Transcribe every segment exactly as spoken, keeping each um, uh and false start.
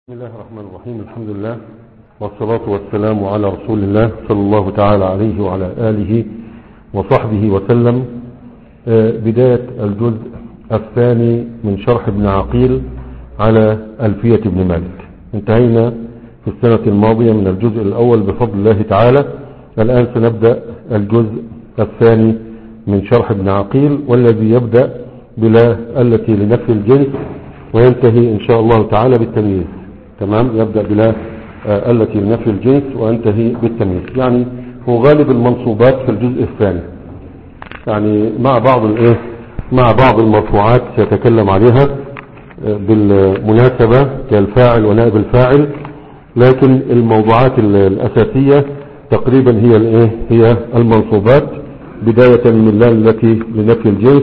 بسم الله الرحمن الرحيم. الحمد لله والصلاة والسلام على رسول الله صلى الله تعالى عليه وعلى آله وصحبه وسلم. بداية الجزء الثاني من شرح ابن عقيل على ألفية ابن مالك. انتهينا في السنة الماضية من الجزء الأول بفضل الله تعالى. الآن سنبدأ الجزء الثاني من شرح ابن عقيل، والذي يبدأ بلا التي لنفي الجنس وينتهي إن شاء الله تعالى بالتمييز. تمام، يبدأ بلا آه التي لنفي الجنس وينتهي بالتمييز. يعني هو غالب المنصوبات في الجزء الثاني، يعني مع بعض الايه مع بعض المرفوعات سيتكلم عليها آه بالمناسبة كالفاعل ونائب الفاعل، لكن الموضوعات الأساسية تقريبا هي الايه هي المنصوبات، بداية من لا التي لنفي الجنس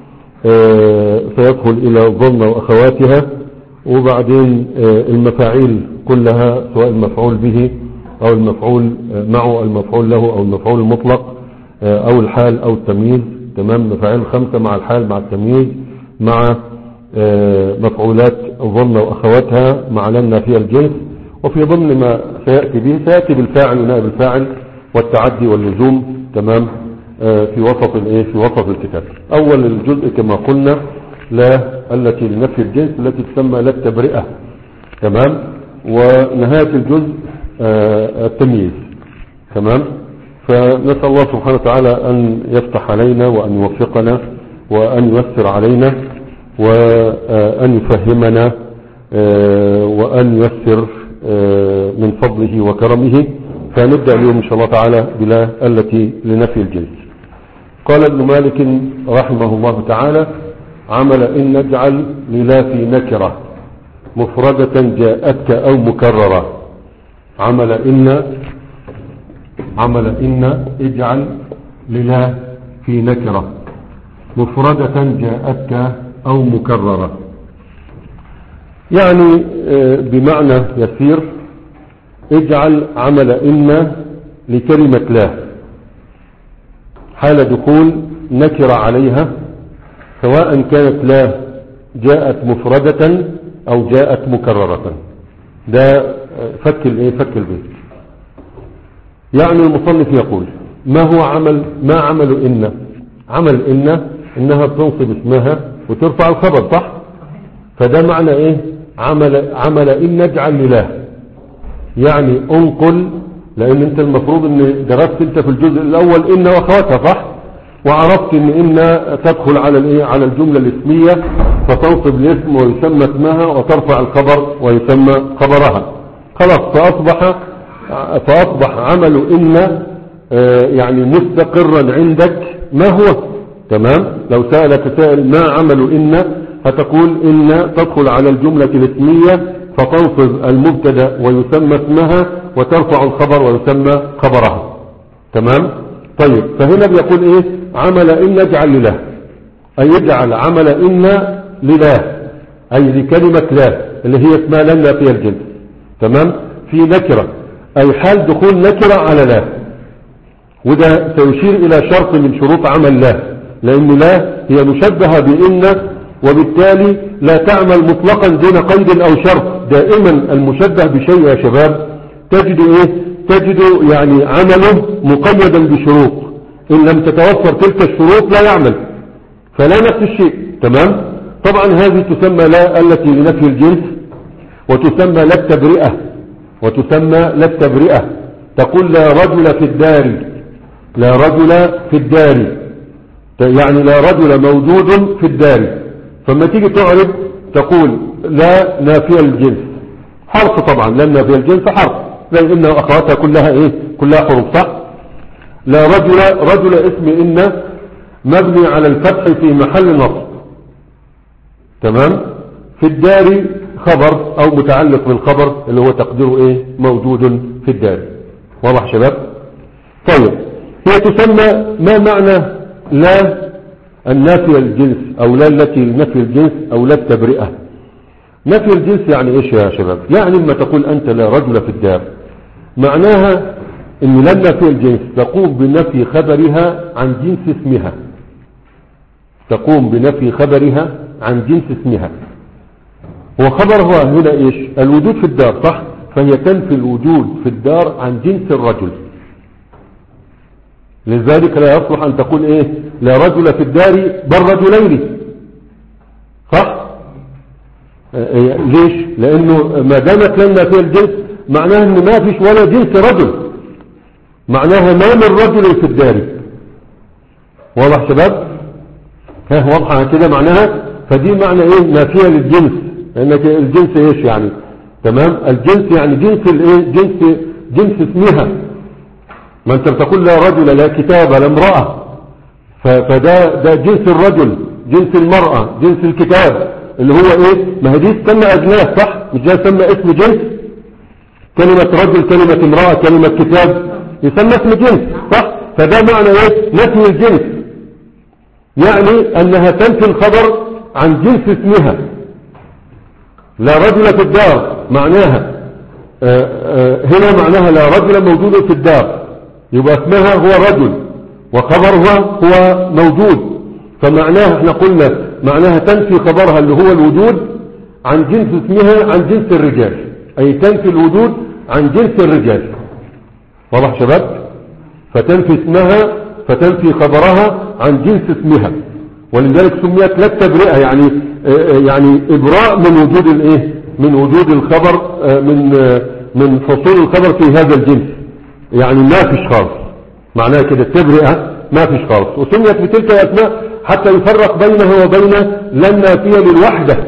آه سيدخل إلى ظن وأخواتها، وبعدين المفاعيل كلها سواء المفعول به او المفعول معه المفعول له او المفعول المطلق او الحال او التمييز. تمام، مفاعيل خمسة مع الحال مع التمييز مع مفعولات ظن واخواتها مع لنا فيها الجنس. وفي ضمن ما سيأتي به سيأتي بالفاعل ونائب الفاعل والتعدي واللزوم. تمام، في وسط الايه في وسط الكتاب. اول الجزء كما قلنا لا التي لنفي الجنس التي تسمى لا التبرئة. تمام، ونهاية الجزء آه التمييز. تمام، فنسأل الله سبحانه وتعالى أن يفتح علينا وأن يوفقنا وأن ييسر علينا وأن يفهمنا آه وأن ييسر آه من فضله وكرمه. فنبدأ اليوم إن شاء الله تعالى بلا التي لنفي الجنس. قال ابن مالك رحمه الله تعالى: عمل إن نجعل للا في نكرة مفردة جاءتك أو مكررة. عمل إن عمل إن اجعل للا في نكرة مفردة جاءتك أو مكررة، يعني بمعنى يسير اجعل عمل إن لكلمة لا حال دخول نكرة عليها، سواء كانت لا جاءت مفردة او جاءت مكررة. ده فك الايه فك البيت. يعني المصنف يقول: ما هو عمل ما عمل إن عمل إن انها بتنصب اسمها وترفع الخبر، صح؟ فده معنى ايه عمل عمل إن نجعل لله، يعني انقل، لان انت المفروض ان درست انت في الجزء الاول إن واخواتها، صح؟ وعرفت ان إن تدخل على الايه على الجملة الاسمية فتنصب الاسم ويسمى اسمها وترفع الخبر ويسمى خبرها. خلاص، فاصبح فاصبح عمل إن يعني مستقرا عندك ما هو. تمام، لو سألك سائل ما عمل إن هتقول إن تدخل على الجملة الاسمية فتنصب المبتدا ويسمى اسمها وترفع الخبر ويسمى خبرها. تمام. طيب، فهنا بيقول ايه عمل إن نجعل لله، أي يجعل عمل إن لله، أي لكلمة لا اللي هي اسمها لنا في الجنس. تمام، في نكرة، أي حال دخول نكرة على لا، وده سيشير إلى شرط من شروط عمل لا، لأن لا هي مشبهة بإن، وبالتالي لا تعمل مطلقا دون قيد أو شرط. دائما المشبه بشيء يا شباب تجد ايه تجد يعني عمله مقيدا بشروط، إن لم تتوفر تلك الشروط لا يعمل، فلا نفس الشيء. تمام، طبعا هذه تسمى لا التي لنفي الجنس، وتسمى لا التبرئة وتسمى لا التبرئة. تقول لا رجل في الدار، لا رجل في الدار، يعني لا رجل موجود في الدار. فما تيجي تعرف تقول لا نافية الجنس، حرف طبعا، لا نافية الجنس حرف، زي إن وأخواتها كلها إيه كلها حروف، صح؟ لا رجل رجل اسم إن مبني على الفتح في محل نصب. تمام، في الدار خبر أو متعلق بالخبر اللي هو تقديره إيه موجود في الدار. واضح شباب؟ طيب، هي تسمى ما معنى لا النافية الجنس أو لا التي نفي الجنس أو لا التبرئة؟ نفي الجنس يعني إيش يا شباب؟ يعني لما تقول أنت لا رجل في الدار، معناها ان لا نافية الجنس تقوم بنفي خبرها عن جنس اسمها، تقوم بنفي خبرها عن جنس اسمها. هو خبرها هنا ايش؟ الوجود في الدار، صح؟ فهي تنفي الوجود في الدار عن جنس الرجل، لذلك لا يصلح ان تقول ايه لا رجل في الدار بل رجلين، صح؟ إيه ليش؟ لانه ما دامت لنا في الجنس معناها ان ما فيش ولا جنس رجل، معناها ما من رجل في الدار. واضح شباب؟ ها واضحة كده معناها؟ فدي معنى ايه نافية للجنس، لانك الجنس ايش يعني؟ تمام؟ الجنس يعني جنس الايه؟ جنس جنس اسمها، ما انت بتقول لا رجل لا كتاب لا امرأة، فده ده جنس الرجل، جنس المرأة، جنس الكتاب اللي هو ايه؟ ما هي دي تسمى اجناس، صح؟ مش ده يسمى اسم جنس؟ كلمة رجل، كلمة امرأة، كلمة كتاب يسمى اسم جنس، صح؟ فده معنى ايه؟ نفي الجنس، يعني انها تنفي الخبر عن جنس اسمها. لا رجل في الدار معناها آآ آآ هنا معناها لا رجل موجود في الدار، يبقى اسمها هو رجل وخبرها هو موجود، فمعناها احنا قلنا معناها تنفي خبرها اللي هو الوجود عن جنس اسمها عن جنس الرجال، اي تنفي الوجود عن جنس الرجال. واضح شباب؟ فتنفي اسمها فتنفي خبرها عن جنس اسمها، ولذلك سميت لا التبرئة، يعني يعني ابراء من وجود الايه من وجود الخبر، من من حصول الخبر في هذا الجنس، يعني ما فيش خالص، معناها كده التبرئة ما فيش خالص. وسميت بتلك الاسماء حتى يفرق بينها وبين لا النافية للوحدة،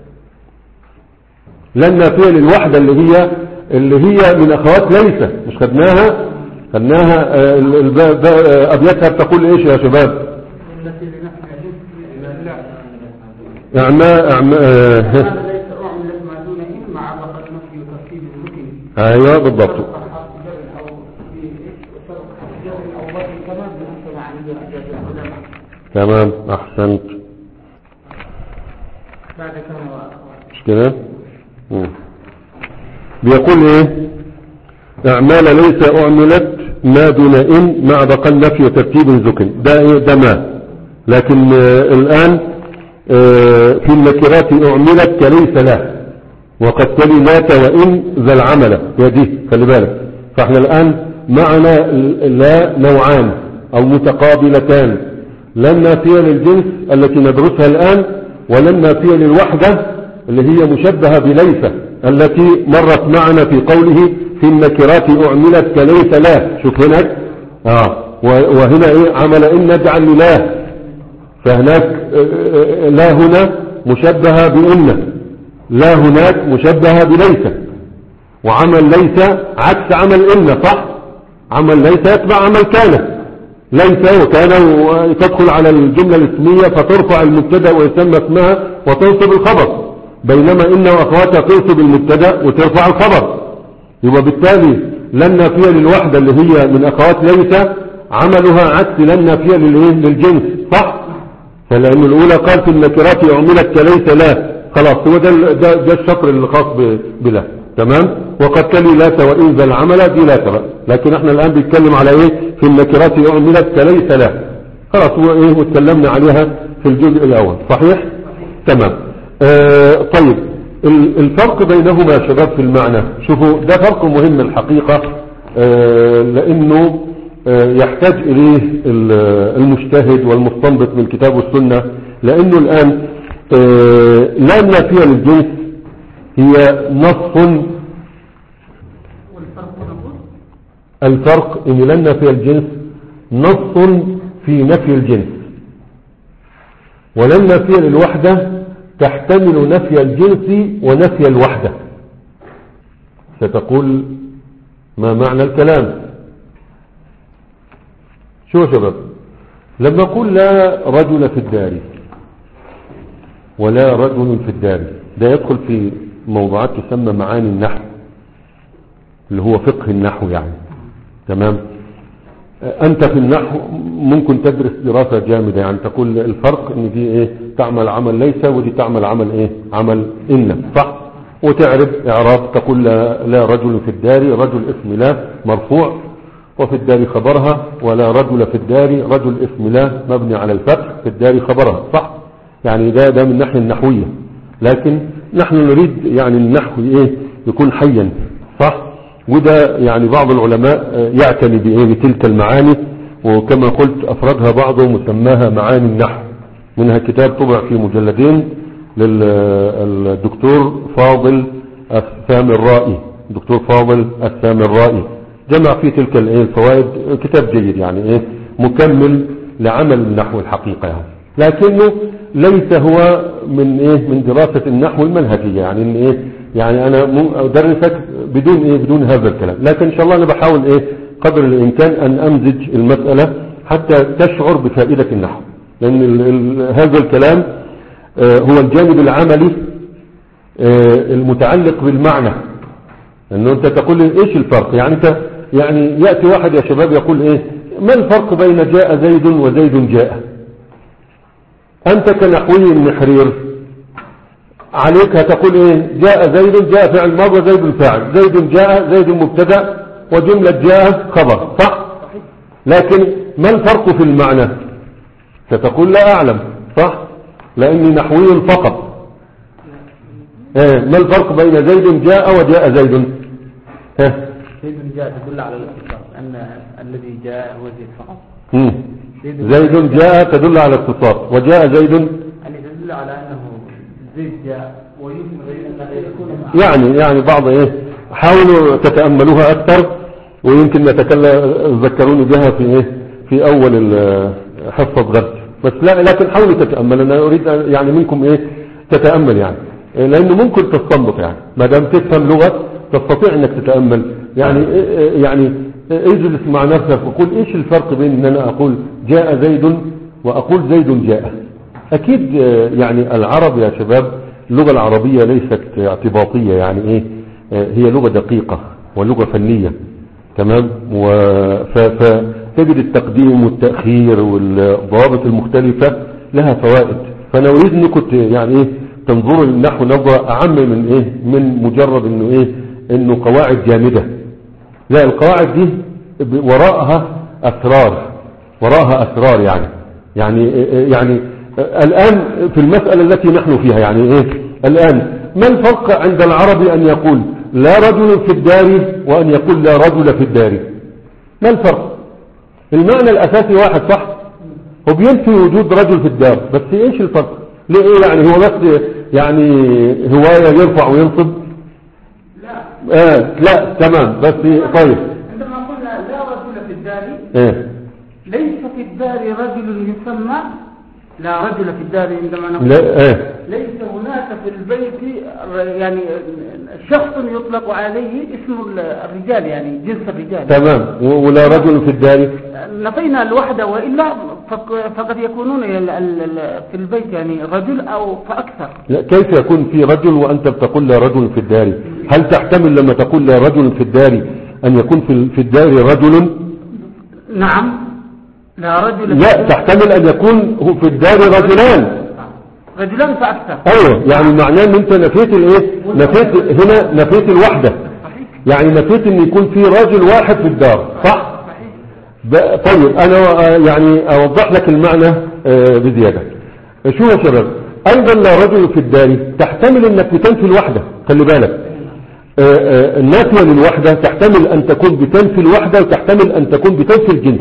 لا النافية للوحدة اللي هي اللي هي من اخوات ليس، مش خدناها خدناها ابياتها بتقول ايش يا شباب؟ اعماء اعماء ايوه بالضبط. تمام احسنت. مش كده؟ بيقول ايه؟ اعمال ليس اعملت ما دون ان مع بقى النفي وترتيب ذكر، ده ايه؟ ده ما. لكن آه الان آه في النكرات اعملت كليس لا، وقد تلي لات وان ذا العمل، يا دي خلي بالك. فاحنا الان معنا لا نوعان او متقابلتان، لا النافية للجنس التي ندرسها الان، ولا النافية للوحدة اللي هي مشبهة بليس التي مرت معنا في قوله في النكرات اعملت كليس لا. شوف هناك اه وهنا ايه؟ عمل ان نجعل لله، فهناك لا هنا مشبهة بإن، لا هناك مشبهة بليس. وعمل ليس عكس عمل إن، صح؟ عمل ليس يتبع عمل كان، ليس وكان تدخل على الجملة الاسمية فترفع المبتدا ويسمى اسمها وتنصب الخبر، بينما إن وأخواتها تنصب المبتدا وترفع الخبر. يبقى بالتالي لن نافية للوحدة اللي هي من أخوات ليس عملها عكس لن نافية للجنس، صح؟ فلأن الأولى قال في النكرات أعملت كليس لا، خلاص هو ده, ده, ده الشطر اللي خاص بلا، تمام؟ وقد تلي لا وإن ذا العمل دي لا تبقى، لكن احنا الآن بيتكلم على ايه؟ في النكرات أعملت كليس لا، خلاص هو ايه؟ واتكلمنا عليها في الجزء الأول، صحيح؟ تمام. آه طيب الفرق بينهما يا شباب في المعنى، شوفوا ده فرق مهم الحقيقة، آه لأنه آه يحتاج إليه المجتهد والمستنبط من الكتاب والسنة، لأنه الآن آه لا نافية للجنس هي نص. الفرق إن لا نافية الجنس نص في نفي الجنس، ولا نافية للوحدة تحتمل نفي الجنس ونفي الوحدة. ستقول ما معنى الكلام؟ شو يا شباب؟ لما نقول لا رجل في الدار ولا رجل في الدار، ده يدخل في موضوعات تسمى معاني النحو اللي هو فقه النحو يعني، تمام؟ انت في النحو ممكن تدرس دراسة جامدة، يعني تقول الفرق ان دي ايه؟ تعمل عمل ليس ودي تعمل عمل ايه؟ عمل ان، صح؟ وتعرف اعراب تقول لا, لا رجل في الدار، رجل اسم لا مرفوع وفي الدار خبرها، ولا رجل في الدار رجل اسم لا مبني على الفتح في الدار خبرها، صح؟ يعني ده ده من الناحية النحوية. لكن نحن نريد يعني النحو ايه يكون حيا، صح؟ وده يعني بعض العلماء يعتني بايه بتلك المعاني، وكما قلت افردها بعضهم وسماها معاني النحو. منها كتاب طبع في مجلدين للدكتور فاضل السامرائي، الدكتور فاضل السامرائي جمع فيه تلك الفوائد، كتاب جيد يعني ايه مكمل لعمل النحو الحقيقة يعني. لكنه ليس هو من ايه من دراسة النحو المنهجية، يعني ان ايه يعني انا ادرسك بدون ايه بدون هذا الكلام. لكن ان شاء الله انا بحاول ايه قدر الامكان ان امزج المسألة حتى تشعر بفائدة النحو، لان ال ال هذا الكلام آه هو الجانب العملي آه المتعلق بالمعنى. انه انت تقول ايش الفرق، يعني انت يعني يأتي واحد يا شباب يقول ايه ما الفرق بين جاء زيد وزيد جاء؟ انت كنحوي النحرير عليك هتقول ايه جاء زيد جاء فعل ماضي زيد فاعل، زيد جاء زيد مبتدا وجملة جاء خبر، صح؟ لكن ما الفرق في المعنى؟ ستقول لا اعلم، صح؟ لاني نحوي فقط. ايه ما الفرق بين زيد جاء وجاء زيد؟ ها زيد جاء تدل على الاختصار، ان الذي جاء هو زيد فقط. امم زيد جاء تدل على الاختصار، وجاء زيد يعني تدل على انه زيد جاء ويمكن ان يكون يعني يعني بعض ايه حاولوا تتاملوها اكثر، ويمكن نتكلم ذكروني بها في ايه في اول حصه غد، بس لا لكن حاولوا تتامل. انا اريد يعني منكم ايه تتامل يعني، لانه ممكن تستنبط يعني ما دام تفهم لغه تستطيع انك تتامل يعني يعني اجلس مع نفسك وقول ايش الفرق بين ان انا اقول جاء زيد واقول زيد جاء. اكيد يعني العرب يا شباب اللغة العربية ليست اعتباطية، يعني ايه هي لغة دقيقة ولغة فنية، تمام؟ فتجد التقديم والتأخير والضوابط المختلفة لها فوائد. فانا اريد انكم يعني ايه تنظروا للنحو نظرة اعم من ايه من مجرد انه ايه انه قواعد جامدة. لا، القواعد دي وراءها اسرار، وراءها اسرار يعني يعني يعني الان في المسألة التي نحن فيها يعني ايه الان ما الفرق عند العربي ان يقول لا رجل في الدار وان يقول لا رجل في الدار؟ ما الفرق؟ المعنى الاساسي واحد، صح؟ وبينفي وجود رجل في الدار، بس ايش الفرق؟ ليه ايه يعني هو بس يعني هواية يرفع وينصب؟ لا آه لا تمام، بس طيب عندما قلنا لا رجل في الدار ايه ليس في الدار رجل يسمى لا رجل في الدار، عندما نقول لا ايه ليس هناك في البيت يعني شخص يطلق عليه اسم الرجال يعني جنس الرجال، تمام، ولا رجل في الدار نفينا الوحدة، وإلا فقد يكونون في البيت يعني رجل أو فأكثر. لا، كيف يكون في رجل وأنت بتقول لا رجل في الدار؟ هل تحتمل لما تقول لا رجل في الدار أن يكون في الدار رجل؟ نعم، لا رجل. لا، تحتمل أن يكون في الدار رجلان رجلان فأكثر. ايوه، يعني معناه ان انت نفيت الايه نفيت هنا نفيت الوحدة، يعني نفيت ان يكون في راجل واحد في الدار، صح؟ طيب انا يعني اوضح لك المعنى بزيادة. شو يا شباب، ايضا لا رجل في الدار تحتمل انك بتنفي الوحدة، خلي بالك النافية للوحدة تحتمل ان تكون بتنفي الوحدة وتحتمل ان تكون بتنفي الجنس.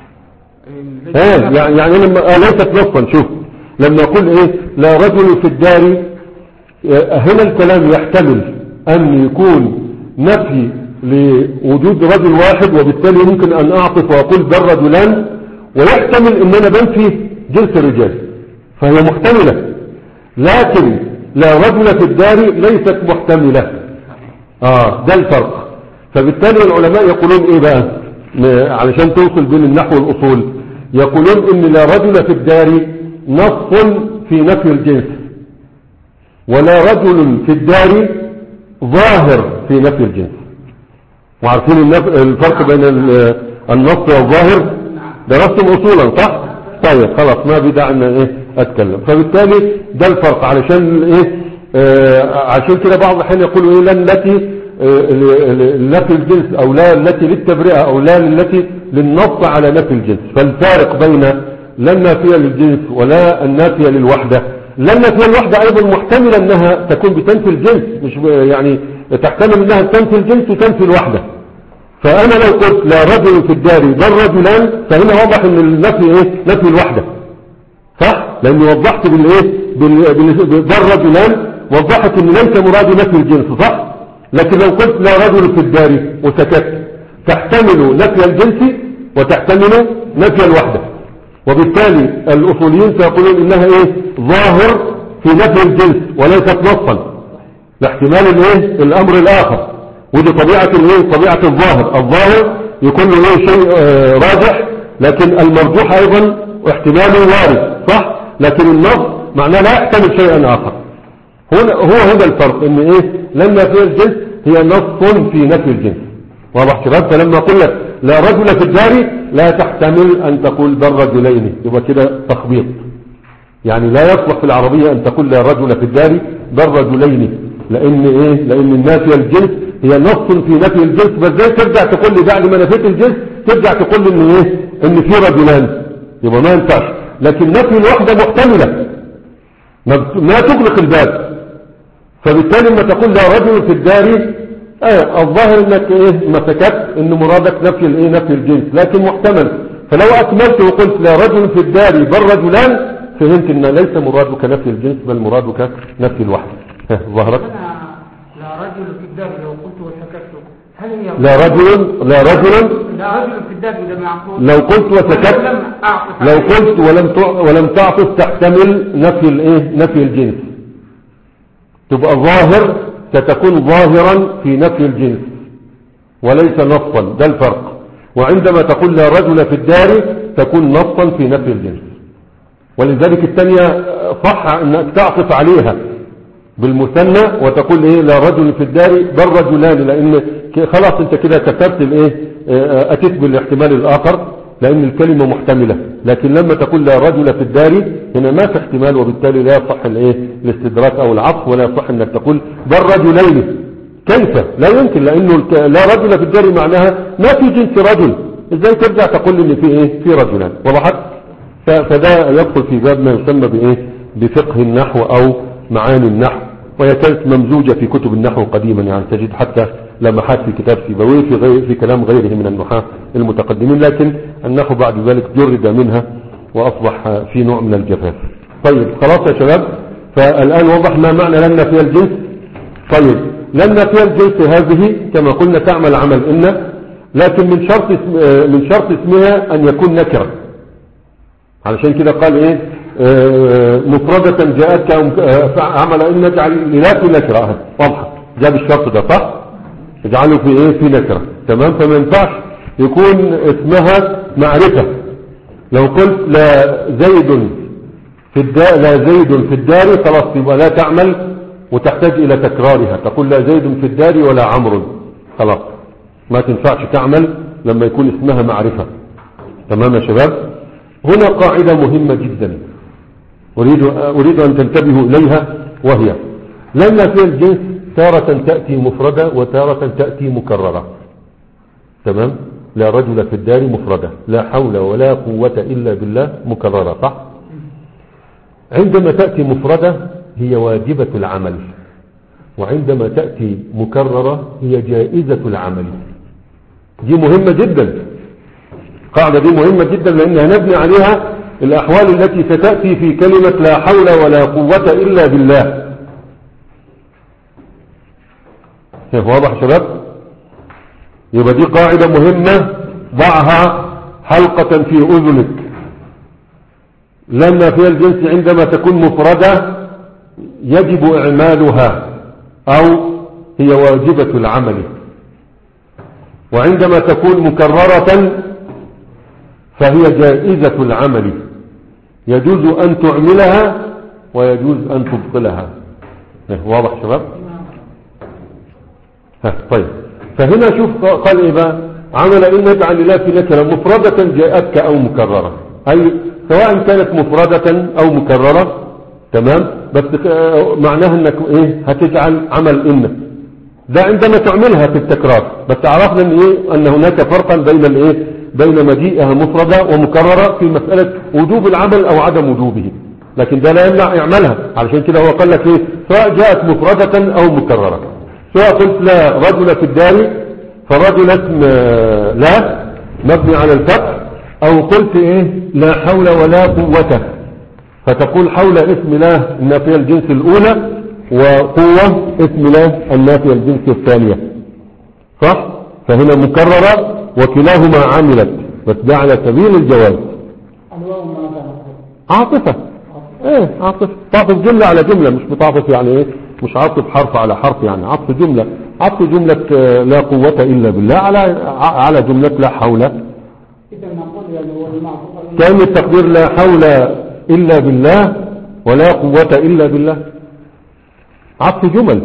ها يعني يعني لما ليست نصا، شوف لما اقول ايه لا رجل في الدار، هنا الكلام يحتمل ان يكون نفي لوجود رجل واحد، وبالتالي ممكن ان اعطف واقول بل رجلان، ويحتمل ان انا بنفي جنس الرجال، فهي محتملة. لكن لا رجل في الدار ليست محتملة. اه ده الفرق. فبالتالي العلماء يقولون ايه بقى علشان توصل بين النحو والاصول، يقولون ان لا رجل في الدار نص في نفي الجنس، ولا رجل في الدار ظاهر في نفي الجنس. وعارفين الفرق بين النص والظاهر؟ درستم اصولا صح؟ طيب خلاص ما بدع ان ايه اتكلم. فبالتالي ده الفرق، علشان ايه آه عشان كده بعض الحين يقولوا ايه لا التي نفي الجنس او لا التي للتبرئة او لا التي للنص على نفي الجنس. فالفارق بين لا النافية للجنس ولا النافية للوحدة لأن في الوحدة أيضا محتملة أنها تكون بتنفي الجنس، مش يعني تحتمل أنها تنفي الجنس وتنفي الوحدة. فأنا لو قلت لا رجل في الدار بل رجلان، فهنا واضح أن النفي إيه؟ نفي الوحدة، صح؟ لأني وضحت بالإيه؟ بل رجلان، وضحت أن ليس مراد نفي الجنس، صح؟ لكن لو قلت لا رجل في الدار وسكت، تحتمل نفي الجنس وتحتمل نفي الوحدة، وبالتالي الأصوليين سيقولون إنها إيه؟ ظاهر في نفي الجنس وليست نصا، لاحتمال الإيه؟ الأمر الآخر. ودي طبيعة الإيه؟ طبيعة الظاهر. الظاهر يكون له شيء آه راجح، لكن المرجوح أيضا احتماله وارد، صح؟ لكن النص معناه لا يحتمل شيئا آخر. هنا هو هذا الفرق، إن إيه؟ لأن نفي الجنس هي نص في نفي الجنس. واضح شباب؟ فلما أقول لك لا رجل في الدار لا تحتمل أن تقول بل رجلين، يبقى كده تخبيط. يعني لا يصلح في العربية أن تقول لا رجل في الدار بل رجلين، لأن إيه؟ لأن النافي الجنس هي نص في نفي الجنس. بس زي ترجع تقول لي بعد ما نفيت الجنس ترجع تقول لي إن إيه؟ إن في رجلان، يبقى ما ينفعش. لكن نفي الوحدة محتملة، ما تغلق الباب. فبالتالي لما تقول لا رجل في الدار، آه الظاهر انك ايه ما سكت ان مرادك نفي الايه نفي الجنس، لكن محتمل. فلو اكملت وقلت لا رجل في الدار بل رجلان، فهمت ان ليس مرادك نفي الجنس بل مرادك نفي الوحدة. ظهرت لا رجل في الدار لو قلت وسكت، هل هي لا رجل لا رجل لا رجل في الدار اذا معقول لو قلت وسكت، لو قلت ولم ولم تعطف تحتمل نفي الايه نفي الجنس، تبقى ظاهر، ستكون ظاهرا في نفي الجنس وليس نصا. ده الفرق. وعندما تقول لا رجل في الدار تكون نصا في نفي الجنس. ولذلك الثانية صح انك تعطف عليها بالمثنى وتقول ايه لا رجل في الدار بل رجلان، لان خلاص انت كده كتبت الايه اتيت بالاحتمال الاخر، لان الكلمة محتملة. لكن لما تقول لا رجل في الدار هنا ما في احتمال، وبالتالي لا يصح الايه الاستدراك او العطف، ولا يصح انك تقول بل رجلين. كيف؟ لا يمكن، لانه لا رجل في الدار معناها ما في جنس رجل، ازاي ترجع تقول ان في ايه في رجلان؟ وضحت؟ فده يدخل في باب ما يسمى بايه بفقه النحو او معاني النحو، وهي كانت ممزوجة في كتب النحو قديما. يعني تجد حتى لمحات في كتاب سيبويه في, غير في كلام غيره من النحاة المتقدمين، لكن النحو بعد ذلك جرد منها وأصبح في نوع من الجفاف. طيب خلاص يا شباب، فالآن وضح ما معنى لن فيها الجنس. طيب لن فيها الجنس هذه كما قلنا تعمل عمل إن، لكن من شرط اسم من شرط اسمها أن يكون نكرة. علشان كده قال إيه مفردة جاءتك عمل إن نجعل لا في نكرة. واضحة، جاب الشرط ده صح، اجعله في ايه في نكرة. تمام. فما ينفعش يكون اسمها معرفة. لو قلت لا زيد في الدار لا زيد في الدار خلاص يبقى لا تعمل وتحتاج الى تكرارها، تقول لا زيد في الدار ولا عمرو، خلاص ما تنفعش تعمل لما يكون اسمها معرفة. تمام يا شباب. هنا قاعدة مهمة جدا اريد اريد ان تنتبهوا اليها، وهي لن في الجنس تارة تأتي مفردة وتارة تأتي مكررة. تمام. لا رجل في الدار مفردة، لا حول ولا قوة إلا بالله مكررة، صح. عندما تأتي مفردة هي واجبة العمل، وعندما تأتي مكررة هي جائزة العمل. دي مهمة جدا، قاعدة دي مهمة جدا، لأنها نبني عليها الأحوال التي ستأتي في كلمة لا حول ولا قوة إلا بالله. واضح شباب؟ يبقى دي قاعدة مهمة، ضعها حلقة في أذنك. لما في الجنس عندما تكون مفردة يجب إعمالها أو هي واجبة العمل، وعندما تكون مكررة فهي جائزة العمل، يجوز أن تعملها ويجوز أن تبطلها. واضح شباب؟ طيب فهنا شوف قال ايه بقى عمل ان نجعل لله في نكرة مفردة جاءتك او مكررة، اي سواء كانت مفردة او مكررة. تمام. بس معناها انك ايه هتجعل عمل ان ده عندما تعملها في التكرار. بس عرفنا ان ايه ان هناك فرقا بين الايه بين مجيئها مفردة ومكررة في مسألة وجوب العمل او عدم وجوبه. لكن ده لا يمنع يعملها. علشان كده هو قال لك ايه سواء جاءت مفردة او مكررة. سواء قلت لا رجل في الدار فرجل اسم لا مبني على الفتح، او قلت ايه لا حول ولا قوة فتقول حول اسم لا النافية الجنس الاولى وقوة اسم لا النافية الجنس الثانية، صح؟ فهنا مكررة وكلاهما عملت، بس ده على سبيل الجواز. عاطفة ايه عاطفة، تعطف جملة على جملة، مش بتعطف يعني ايه مش عاطف حرف على حرف، يعني عطف جملة، عطف جملة لا قوة الا بالله على على جملة لا حول. كان التقدير لا حول الا بالله ولا قوة الا بالله، عطف جمل.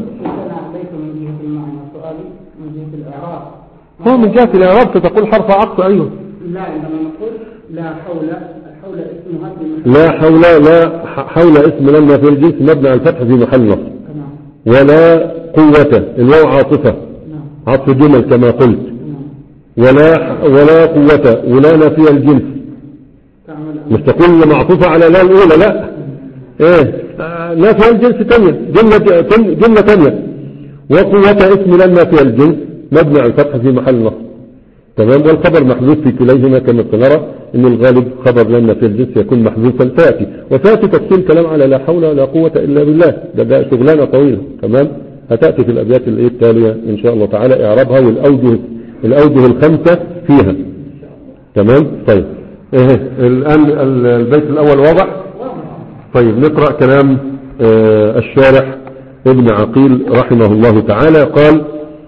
هو من جهة الاعراب ستقول حرف عطف. ايوه لا عندما نقول لا حول، الحول اسمها لا حول، لا حول اسم لما في الجنس مبني على الفتح في محل نصب. ولا قوة الواو عاطفة عطف جمل كما قلت. ولا ولا قوة ولا نافية الجنس، مش تقول معطوفة على لا الأولى، لا ايه آه نافية الجنس تانية، جملة جملة تانية. وقوة اسم لما في الجنس مبني على الفتح في محل نصب. تمام. والخبر محذوف في كليهما كما سنرى ان الغالب خبر لما في الجنس يكون محذوفا. فاتي وفاتي تفصيل كلام على لا حول ولا قوة الا بالله، ده, ده شغلانة طويلة. تمام. هتأتي في الابيات التالية ان شاء الله تعالى اعرابها والاوجه الاوجه الخمسة فيها. تمام. طيب ايه الان البيت الاول واضح؟ طيب نقرأ كلام آه الشارح ابن عقيل رحمه الله تعالى. قال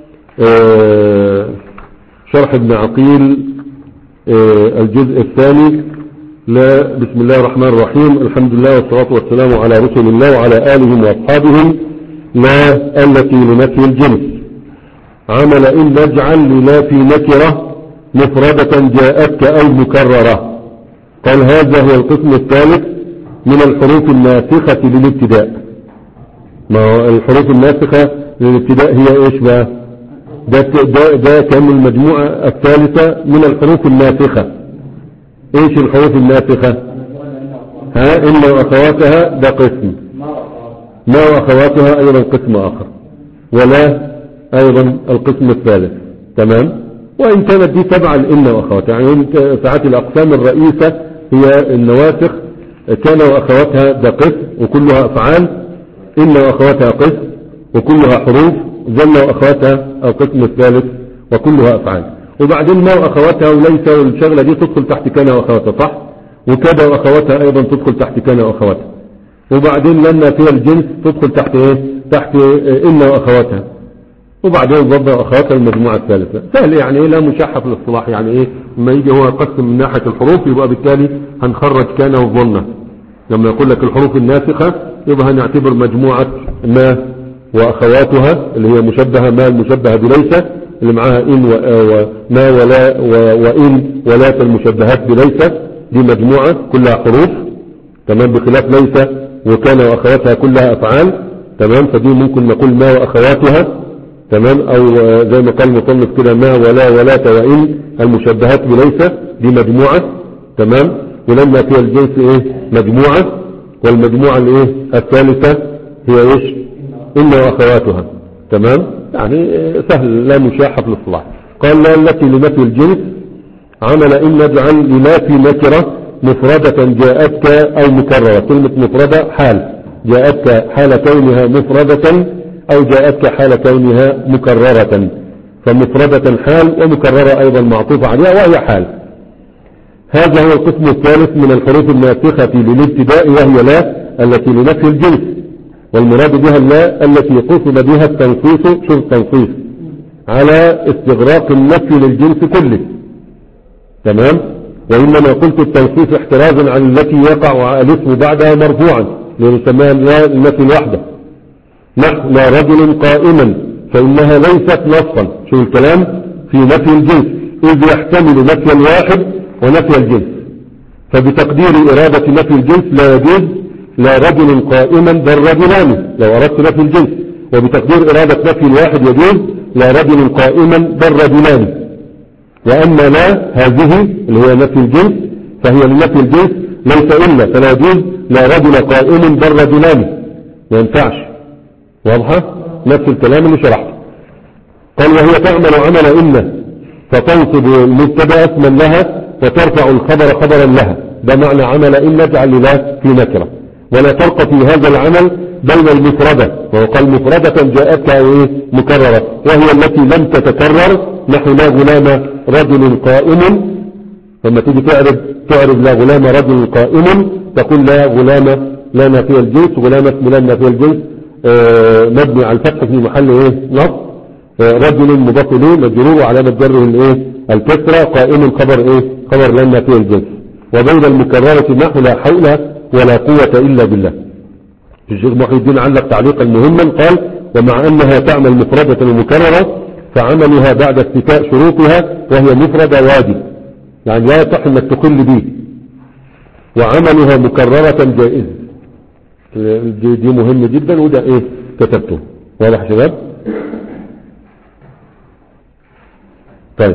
آه شرح ابن عقيل آه الجزء الثاني. لا بسم الله الرحمن الرحيم، الحمد لله والصلاة والسلام على رسول الله وعلى آلهم وأصحابهم. لا التي لنفي الجنس. عمل إن نجعل للا في نكرة مفردة جاءتك أو مكررة. قال هذا هو القسم الثالث من الحروف الناسخة للابتداء. ما الحروف الناسخة للابتداء هي ايش بقى؟ ده, ده, ده كان المجموعة الثالثة من الحروف الناسخة. ايش الحروف الناسخة؟ ها إن وأخواتها ده قسم، ما وأخواتها أيضا قسم آخر، ولا أيضا القسم الثالث. تمام. وإن كانت دي تبع الإن وأخواتها، يعني ساعات الأقسام الرئيسة هي النواسخ كان وأخواتها ده قسم وكلها أفعال، إن وأخواتها قسم وكلها حروف، ظل وأخواتها القسم الثالث وكلها أفعال. وبعدين ما وأخواتها وليس والشغلة دي تدخل تحت كان وأخواتها، صح؟ وكذا وأخواتها أيضا تدخل تحت كان وأخواتها. وبعدين لما فيها الجنس تدخل تحت إيه؟ تحت إن وأخواتها. وبعدين ضد أخواتها المجموعة الثالثة. سهل يعني إيه، لا مشحف للصلاح. يعني إيه لما يجي هو يقسم من ناحية الحروف يبقى بالتالي هنخرج كان وظن. لما يقول لك الحروف الناسخة يبقى هنعتبر مجموعة ما وأخواتها اللي هي مشبهة ما المشبهة بليس اللي معاها إن وما ولا وإن ولا المشبهات بليس، دي مجموعة كلها حروف. تمام. بخلاف ليس وكان وأخواتها كلها أفعال. تمام. فدي ممكن نقول ما وأخواتها. تمام. أو زي ما قال مصنف كده ما ولا ولا وإن المشبهات بليس، دي مجموعة. تمام. ولما فيها الجنس ايه مجموعة، والمجموعة الايه الثالثة هي ايش إن وأخواتها. تمام. يعني سهل لا مشاحة في الاصطلاح. قال لا التي لنفي الجنس. عمل إن نجعل للا في نكرة مفردة جاءتك أو مكررة. كلمة مفردة حال، جاءتك حال كونها مفردة أو جاءتك حال كونها مكررة. فمفردة حال ومكررة أيضا معطوفة عليها وهي حال. هذا هو القسم الثالث من الحروف الناسخة للابتداء، وهي لا التي لنفي الجنس. والمراد بها اللا التي قصد بها التنصيص، شو التنصيص على استغراق النفي للجنس كله. تمام. وإنما قلت التنصيص احترازا عن التي يقع الاسم بعدها مرفوعا لنسميها النفي الوحدة. نحن لا رجل قائما فإنها ليست نصا، شو الكلام في نفي الجنس، إذ يحتمل نفي الواحد ونفي الجنس. فبتقدير إرادة نفي الجنس لا يجوز لا رجل قائما بل رجلان لو أردت نفي الجنس، وبتقدير إرادة نفي الواحد يجوز لا رجل قائما بل رجلان. وأما لا هذه اللي هي نفي الجنس فهي لنفي الجنس ليس إلا، فلا يجوز لا رجل قائم بل رجلان، ما ينفعش. واضحة؟ نفس الكلام اللي شرحته. قال وهي تعمل عمل إن، فتنصب المبتدا اسما لها وترفع الخبر خبرا لها، ده معنى عمل إن نجعل لله في نكرة. ولا فرق في هذا العمل بين المفردة، وهو قال مفردة جاءتك ايه مكررة، وهي التي لم تتكرر، نحو لا غلام رجل قائم. لما تيجي تعرف تعرف لا غلام رجل قائم تقول لا غلام لا نافية الجنس، غلام اسم لا نافية الجنس آه مبني على الفتح في محل ايه نصب، آه رجل مضاف اليه مجرور وعلامة جره الايه الكسرة، قائم خبر ايه خبر لا نافية الجنس. وبين المكررة نحو لا حول ولا قوة إلا بالله. الشيخ محي الدين علق تعليقا مهما قال ومع أنها تعمل مفردة ومكررة فعملها بعد استيفاء شروطها وهي مفردة واجب، يعني لا يصح انك تقل به، وعملها مكررة جائز. دي, دي مهم جدا وده ايه كتبته. واضح يا شباب؟ طيب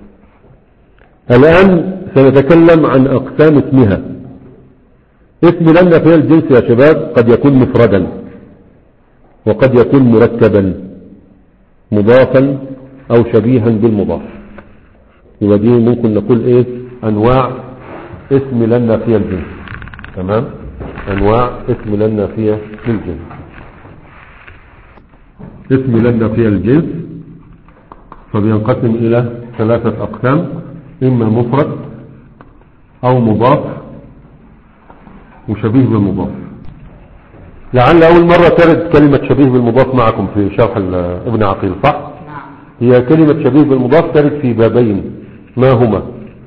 الآن سنتكلم عن أقسام اسمها. اسم لن في الجنس يا شباب قد يكون مفردا وقد يكون مركبا مضافا او شبيها بالمضاف. يبقى دي ممكن نقول ايه انواع اسم لن في الجنس. تمام، انواع اسم لن في الجنس. اسم لن في الجنس فبينقسم الى ثلاثة اقسام، اما مفرد او مضاف وشبيه بالمضاف. لعل أول مرة ترد كلمة شبيه بالمضاف معكم في شرح ابن عقيل، صح؟ هي كلمة شبيه بالمضاف ترد في بابين، ما هما؟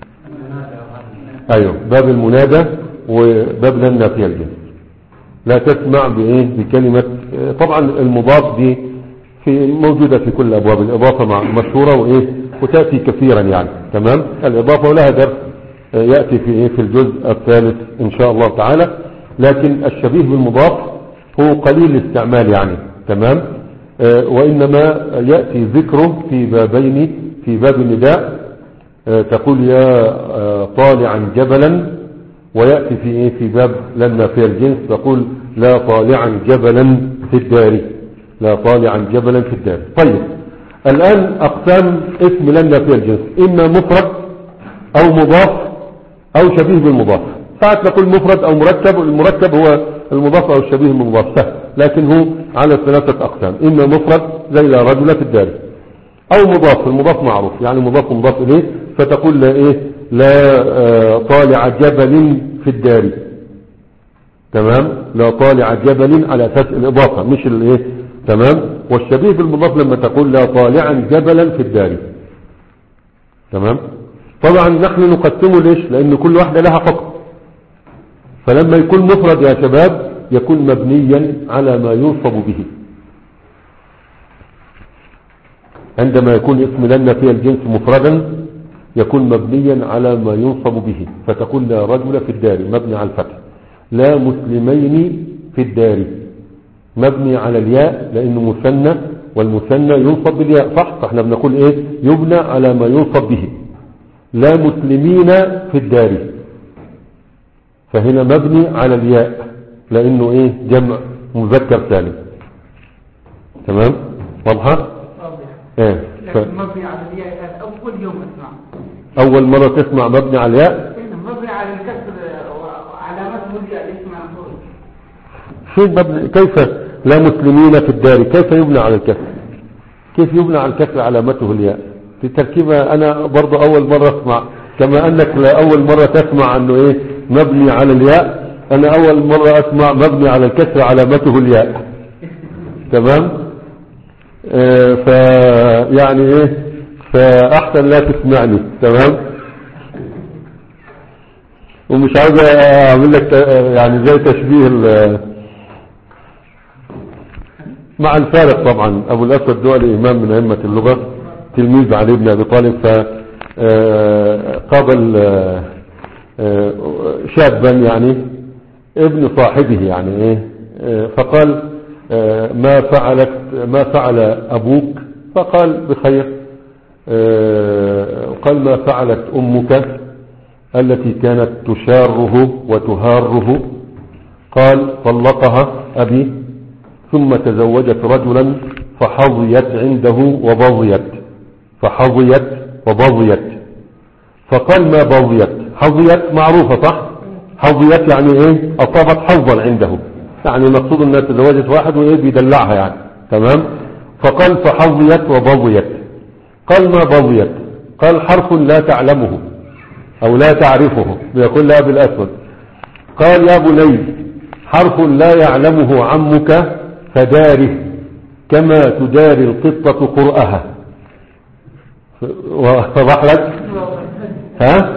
أيوه، باب المنادى وباب لن نافية الجنس. لا تسمع بإيه بكلمة، طبعا المضاف دي في موجودة في كل أبواب الإضافة مشهورة وإيه وتأتي كثيرا يعني. تمام، الإضافة ولها درس يأتي في إيه في الجزء الثالث إن شاء الله تعالى. لكن الشبيه بالمضاف هو قليل الاستعمال يعني. تمام، آه وإنما يأتي ذكره في بابين، في باب النداء آه تقول يا آه طالعا جبلا، ويأتي في إيه في باب لن نافية الجنس تقول لا طالعا جبلا في الدار، لا طالعا جبلا في الدار. طيب الآن أقسام اسم لن نافية الجنس، إما مفرد أو مضاف او شبيه بالمضاف. ساعات نقول مفرد او مركب، المركب هو المضاف او الشبيه بالمضاف سهل، لكن هو على ثلاثة اقسام، اما مفرد زي لا رجل في الدار، او مضاف. المضاف معروف يعني مضاف مضاف اليه، فتقول لا ايه لا آه طالع جبل في الدار. تمام، لا طالع جبل على اساس الاضافة مش الايه. تمام، والشبيه بالمضاف لما تقول لا طالعا جبلا في الدار. تمام، طبعا نحن نقسمه ليش؟ لأن كل واحدة لها حكم. فلما يكون مفرد يا شباب يكون مبنيا على ما ينصب به. عندما يكون اسم لن في الجنس مفردا يكون مبنيا على ما ينصب به، فتقول لا رجل في الدار مبني على الفتح، لا مسلمين في الدار مبني على الياء لأنه مثنى، والمثنى ينصب بالياء، صح؟ فاحنا بنقول ايه يبنى على ما ينصب به. لا مسلمين في الدار، فهنا مبني على الياء لانه ايه جمع مذكر سالم. تمام، واضحه؟ ايه ف... لكن مبني على الياء اول يوم اسمع، اول مره تسمع مبني على الياء، مبني على الكسر وعلامته الياء اسمها شيء مبني. كيف لا مسلمين في الدار كيف يبنى على الكسر؟ كيف يبنى على الكسر علامته الياء؟ في تركيبة أنا برضو أول مرة أسمع، كما أنك لأول مرة تسمع أنه إيه مبني على الياء، أنا أول مرة أسمع مبني على الكسر علامته الياء. تمام، آه فيعني إيه فأحسن لا تسمعني. تمام، ومش عاوز أعمل لك يعني زي تشبيه مع الفارق. طبعا أبو الأسود الدولي إمام من أئمة اللغة، تلميذ علي بن أبي طالب، فقابل شابا يعني ابن صاحبه يعني ايه، فقال ما فعلت ما فعل أبوك؟ فقال بخير. قال ما فعلت أمك؟ التي كانت تشاره وتهاره. قال طلقها أبي ثم تزوجت رجلا فحظيت عنده وبضيت، فحظيت وبضيت. فقال ما بضيت؟ حظيت معروفة صح؟ حظيت يعني ايه؟ اصابت حظا عنده، يعني مقصود انها تزوجت واحد وايه بيدلعها يعني، تمام. فقال فحظيت وبضيت. قال ما بضيت؟ قال حرف لا تعلمه او لا تعرفه، بيقول لها بالاسود. قال يا بني حرف لا يعلمه عمك فداره كما تداري القطة قرأها. وضح لك؟ ها؟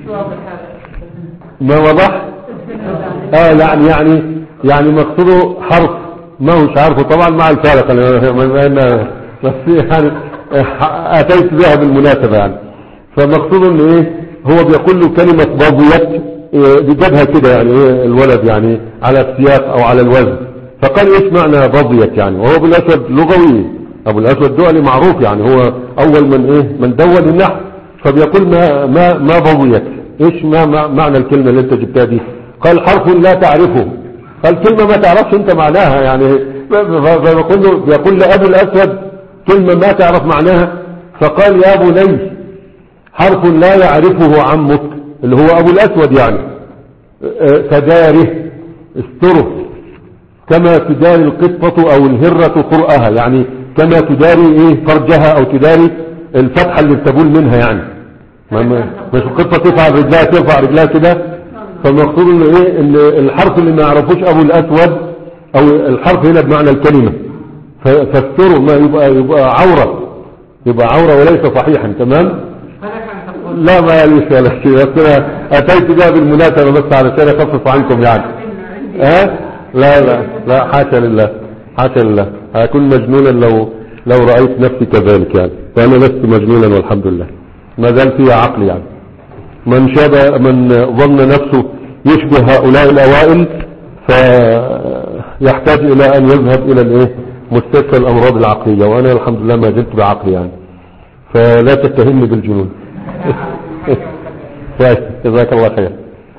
ما وضح؟ اه يعني يعني يعني مقصوده حرف ما هوش عارفه طبعا مع الفارق بس يعني اتيت بها بالمناسبة يعني. فمقصوده انه ايه، هو بيقول له كلمة بضيت بجابها كده يعني ايه الولد يعني على السياق او على الوزن. فقال ايش معنى بضيت يعني، وهو بالاسود لغوي، ابو الاسود دولي معروف يعني، هو اول من ايه من دول النحو. فبيقول ما ما ما بضيت، ايش ما معنى الكلمة اللي انت جبتها دي؟ قال حرف لا تعرفه. قال كلمة ما تعرفش انت معناها يعني. فبيقول له بيقول لابو الاسود كلمة ما تعرف معناها. فقال يا بني حرف لا يعرفه عمك اللي هو ابو الاسود يعني، فداره استره كما تداري القطة او الهرة قرأها، يعني كما تداري ايه فرجها او تداري الفتحة اللي بتبول منها يعني. مش القطة ترفع رجلها ترفع رجلها كده. فالمقصود انه ايه ان الحرف اللي ما يعرفوش ابو الاسود او الحرف هنا بمعنى الكلمة، فاستره ما يبقى يبقى عورة، يبقى عورة وليس صحيحا، تمام. لا ما يليش ولا شيء، بس انا اتيت بها بالمناسبة بس علشان اخفف عنكم يعني. ها أه؟ لا لا لا حاشا لله حاشا لله، هكون مجنونا لو لو رأيت نفسي كذلك يعني، وانا لست مجنونا والحمد لله، ما زال فيها عقل يعني. من شابه من ظن نفسه يشبه هؤلاء الاوائل فيحتاج الى ان يذهب الى الايه مستشفى الامراض العقلية، وانا الحمد لله ما زلت بعقلي يعني، فلا تتهمني بالجنون. جزاك الله خير.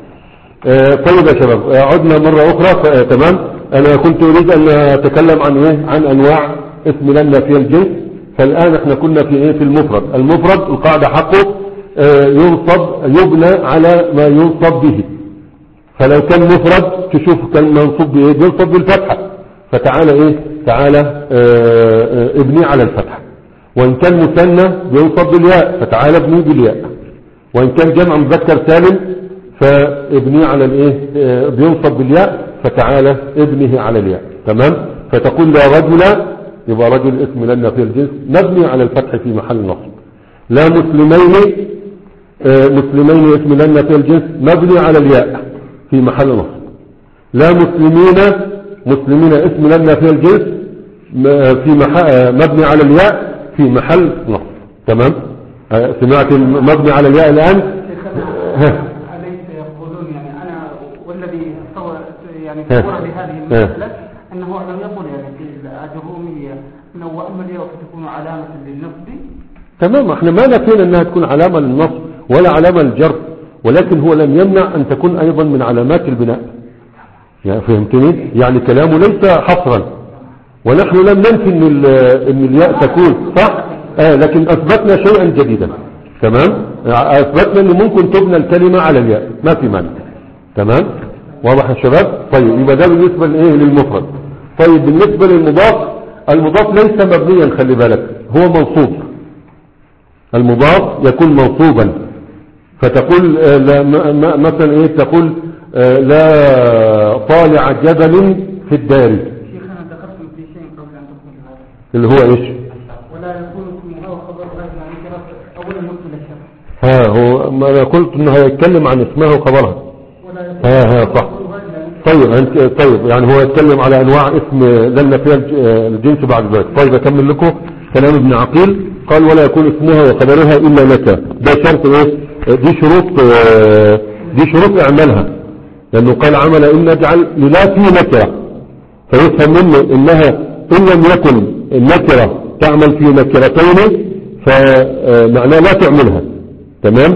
طيب يا شباب عدنا مرة اخرى. تمام. انا كنت اريد ان اتكلم عن ايه عن انواع اسم لنا في الجنس. فالان احنا كنا في ايه في المفرد. المفرد القاعدة حقه ينصب يبنى على ما ينصب به. فلو كان مفرد تشوف كان منصوب بايه بينصب بالفتحة، فتعالى ايه تعالى اه ابني على الفتحة. وان كان مثنى بينصب بالياء فتعالى ابني بالياء. وان كان جمع مذكر سالم فابني على الايه بينصب بالياء فتعالى ابنه على الياء، تمام. فتقول لا رجل يبقى رجل اسم لنا في الجنس مبني على الفتح في محل نصب. لا مسلمين مسلمين اسم لنا في الجنس مبني على الياء في محل نصب. لا مسلمين مسلمين اسم لنا في الجنس في محل مبني على الياء في محل نصب، تمام. سمعت مبني على الياء الآن. أليس يقولون يعني أنا والذي صور يعني صور بهذه المسألة أنه لم يقل يعني في الأجرومية أنه وأما الياء فتكون علامة للنصب. تمام. احنا ما نفينا أنها تكون علامة للنصب ولا علامة للجر، ولكن هو لم يمنع أن تكون أيضا من علامات البناء يعني، فهمتني؟ يعني كلامه ليس حصرا، ونحن لم ننفي أن, إن الياء تكون صح آه لكن أثبتنا شيئا جديدا، تمام. أثبتنا أنه ممكن تبنى الكلمة على الياء ما في مانع، تمام. واضح يا شباب؟ طيب يبقى ده بالنسبة لإيه للمفرد. طيب بالنسبة للمضاف، المضاف ليس مبنيا خلي بالك، هو منصوب. المضاف يكون منصوبا، فتقول آه لا مثلا ايه تقول آه لا طالع جبل في الدار. شيخنا ذكرتم في شيء قبل أن تدخل هذا اللي هو ايش؟ ولا يكون اسمه أو خبرها إلا أولا نقل الشرح. ها هو ما أنا قلت انه هيتكلم عن اسمها وخبرها. ها ها صح. طيب انت طيب يعني هو يتكلم على انواع اسم لنا فيها الجنس بعد ذلك. طيب اكمل لكم كلام ابن عقيل. قال ولا يكون اسمها وخبرها الا لك. ده شرط ايه؟ دي شروط دي شروط اعملها، لانه قال عمل ان نجعل لا في نكره، فيفهم منه انها ان لم يكن النكره تعمل في نكرتين فمعناه لا تعملها، تمام.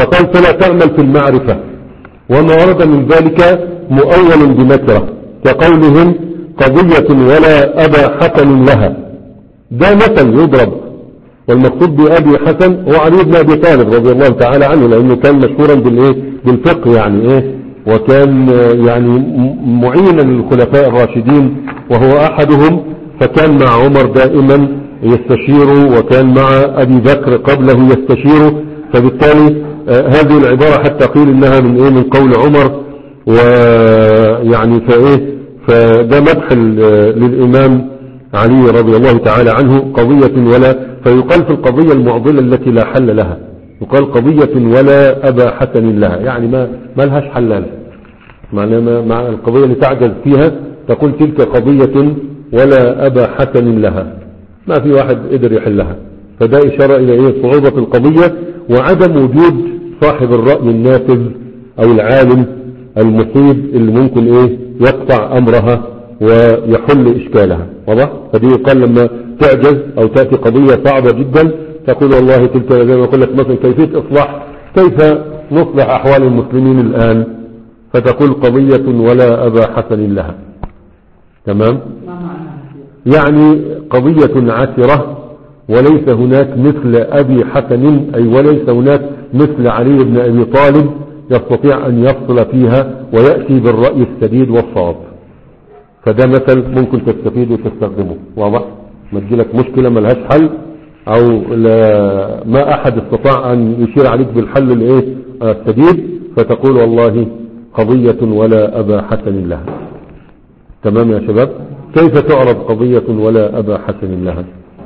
فقال فلا تعمل في المعرفة، وما ورد من ذلك مؤول بنكرة كقولهم قضية ولا أبا حسن لها. ده مثل يضرب، والمقصود بأبي حسن هو علي بن أبي طالب رضي الله تعالى عنه، لأنه كان مشهورا بالإيه بالفقه يعني إيه، وكان يعني معينا للخلفاء الراشدين وهو أحدهم، فكان مع عمر دائما يستشيره، وكان مع أبي بكر قبله يستشيره. فبالتالي آه هذه العبارة حتى قيل إنها من إيه من قول عمر، ويعني فإيه فده مدح للإمام علي رضي الله تعالى عنه قضية ولا، فيقال في القضية المعضلة التي لا حل لها يقال قضية ولا أبا حسن لها، يعني ما ما لهاش حلال، معنى مع القضية اللي تعجز فيها تقول تلك قضية ولا أبا حسن لها، ما في واحد قدر يحلها. فده إشارة إلى إيه صعوبة القضية وعدم وجود صاحب الرأي النافذ أو العالم المصيب اللي ممكن إيه يقطع أمرها ويحل إشكالها. واضح؟ فدي يقال لما تعجز أو تأتي قضية صعبة جدا تقول والله تلك زي ما أقول لك مثلا كيفية إصلاح، كيف نصلح أحوال المسلمين الآن، فتقول قضية ولا أبا حسن لها. تمام؟ يعني قضية عسرة وليس هناك مثل أبي حسن، أي وليس هناك مثل علي بن أبي طالب يستطيع أن يفصل فيها ويأتي بالرأي السديد والصواب. فده مثل ممكن تستفيد وتستخدمه. واضح؟ ما تجيلك مشكلة ما لهاش حل، أو لا ما أحد استطاع أن يشير عليك بالحل الإيه السديد، فتقول والله قضية ولا أبا حسن لها. تمام يا شباب؟ كيف تعرض قضية ولا أبا حسن لها؟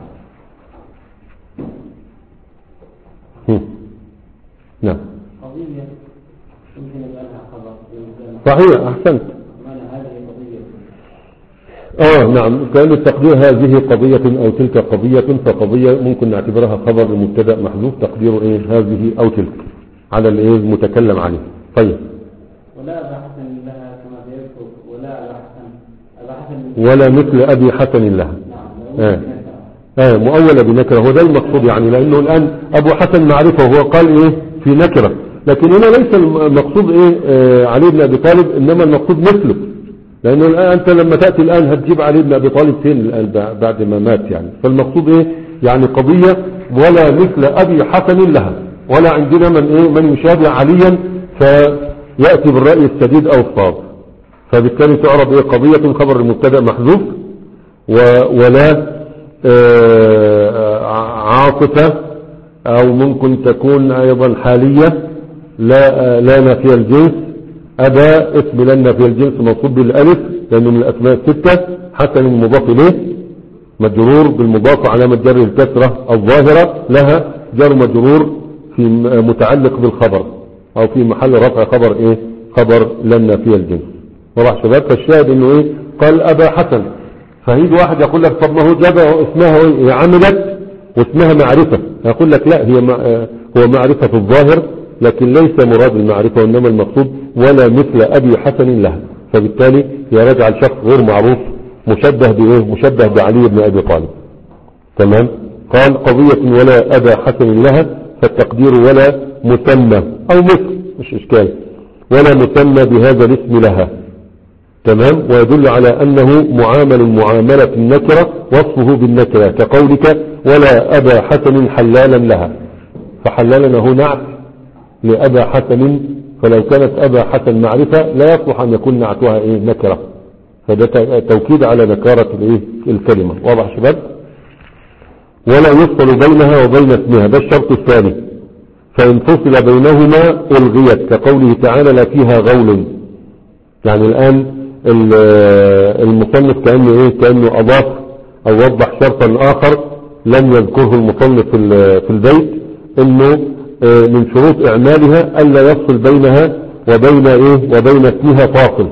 هم. نعم صحيح أحسنت. آه نعم، كان التقدير هذه قضية أو تلك قضية، فقضية ممكن نعتبرها خبر لمبتدأ محذوف تقديره إيه هذه أو تلك على الإيه المتكلم عليه. طيب ولا أبا حسن لها كما يذكر ولا أبا حسن أبا حسن ولا مثل أبي حسن لها. نعم آه. آه مؤولة بنكرة، هو ده المقصود يعني، لأنه الآن أبو حسن معرفة وهو قال إيه في نكرة، لكن هنا ليس المقصود إيه آه علي بن أبي طالب، إنما المقصود مثله، لأنه الآن أنت لما تأتي الآن هتجيب علي بن أبي طالب فين الآن بعد ما مات يعني. فالمقصود إيه يعني قضية ولا مثل أبي حسن لها، ولا عندنا من إيه من يشابه عليا فيأتي بالرأي السديد أو الصواب. فبالتالي تعرض إيه قضية خبر المبتدأ محذوف، ولا آه عاطفة، أو ممكن تكون أيضا حالية لا آه لا نافية الجنس. أبا اسم لن نافية الجنس منصوب بالألف لأنه من الأسماء الستة، حسن المضاف إليه مجرور بالمضاف علامة جر الكسرة الظاهرة لها جر مجرور في متعلق بالخبر أو في محل رفع خبر إيه خبر لن نافية الجنس. واضح شباب؟ فالشاهد إنه إيه قال أبا حسن، فهيجي واحد يقول لك طب ما هو جاب اسمها هي عملت واسمها معرفة، يقول لك لا هي هو معرفة في الظاهر لكن ليس مراد المعرفة، وإنما المقصود ولا مثل أبي حسن لها. فبالتالي هي راجع لشخص غير معروف مشبه بإيه مشبه بعلي بن أبي طالب. تمام؟ قال قضية ولا أبا حسن لها، فالتقدير ولا مسمى أو مثل مش إشكال، ولا مسمى بهذا الاسم لها. تمام؟ ويدل على أنه معامل معاملة النكرة وصفه بالنكرة، كقولك ولا أبا حسن حلالا لها، فحلالا هو نعت لأبا حسن، فلو كانت أبا حسن معرفة لا يصلح أن يكون نعتها إيه نكرة، فده توكيد على نكارة الإيه الكلمة. واضح شباب؟ ولا يفصل بينها وبين اسمها، ده الشرط الثاني، فإن فصل بينهما ألغيت، كقوله تعالى لا فيها غول. يعني الآن المصنف كأنه إيه كأنه أضاف أو وضح شرطا آخر لم يذكره المصنف في البيت، إنه من شروط إعمالها ألا يفصل بينها وبين إيه وبين اسمها فاصل،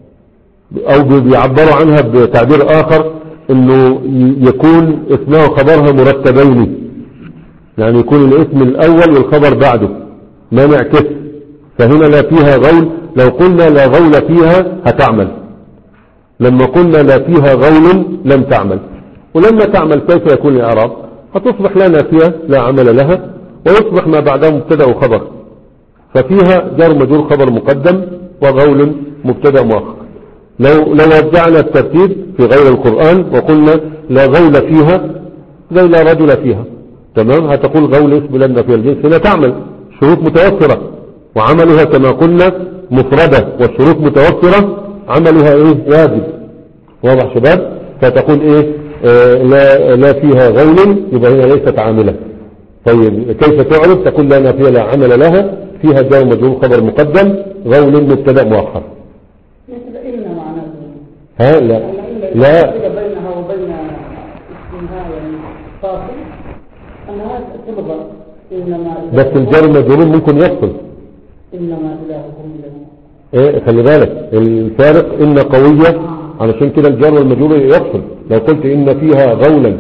أو بيعبروا عنها بتعبير آخر إنه يكون اسمها وخبرها مرتبين، يعني يكون الاسم الأول والخبر بعده ما نعكس. فهنا لا فيها غول، لو قلنا لا غول فيها هتعمل، لما قلنا لا فيها غول لم تعمل، ولما تعمل كيف يكون الإعراب؟ هتصبح لا نافية لا عمل لها، ويصبح ما بعدها مبتدأ وخبر، ففيها جار مجرور خبر مقدم وغول مبتدا مؤخر. لو لو وزعنا الترتيب في غير القرآن وقلنا لا غول فيها زي لا رجل فيها، تمام، هتقول غول اسم لنا في الجنس هنا تعمل شروط متوفرة وعملها كما قلنا مفردة، والشروط متوفرة عملها ايه واجب، واضح شباب؟ فتقول ايه آه لا, لا فيها غول يبقى هنا ليست عاملة. طيب كيف تعرف؟ تقول لا نافية لا عمل لها، فيها جار مجرور خبر مقدم غول مبتدا مؤخر. مثل إن معناته ها لا لا بينها وبين اسمها يعني فاصل أنها تلغى. إنما بس الجار المجرور ممكن يفصل. إنما إلهكم إله. ايه خلي بالك الفارق ان قوية، علشان كده الجار والمجرور يفصل. لو قلت ان فيها غولا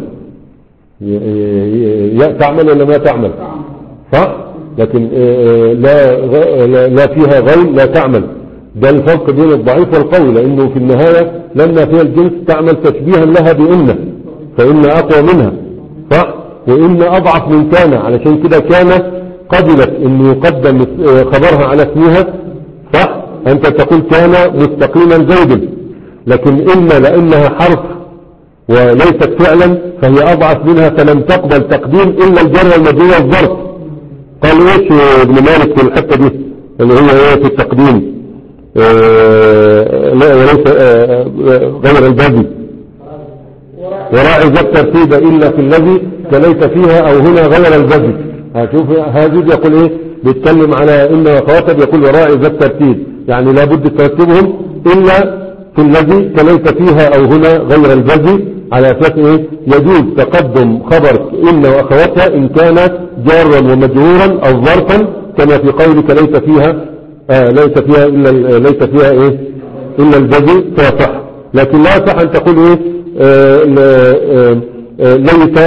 تعمل ولا ما تعمل؟ صح؟ لكن لا لا فيها غول لا تعمل. ده الفرق بين الضعيف والقوي، لانه في النهاية لما فيها الجنس تعمل تشبيها لها بإن، فإن اقوى منها، صح؟ وإن اضعف من كان، علشان كده كان قبلت ان يقدم خبرها على اسمها، صح؟ انت تقول كان مستقيما زيد، لكن إن لانها حرف وليست فعلا فهي اضعف منها، فلم تقبل تقديم الا الجر والمجرور والظرف. قال ايش ابن مالك في الحته دي اللي هي ايه في التقديم؟ آه لا وليس آه غير البادي وراعي ذا الترتيب الا في الذي كليت فيها او هنا غير البادي. هشوف هذه يقول ايه بيتكلم على ان وخواتب، يقول وراعي ذا الترتيب يعني لابد ترتيبهم الا في الذي كليت فيها او هنا غير البادي، على اساس ايه يجوز تقدم خبر ان واخواتها ان كان جارا ومجرورا او ظرفا، كما في قولك ليس فيها آه ليس فيها الا ليس فيها ايه الا البدء فصح. لكن لا صح ان تقول ايه آه آه آه ليس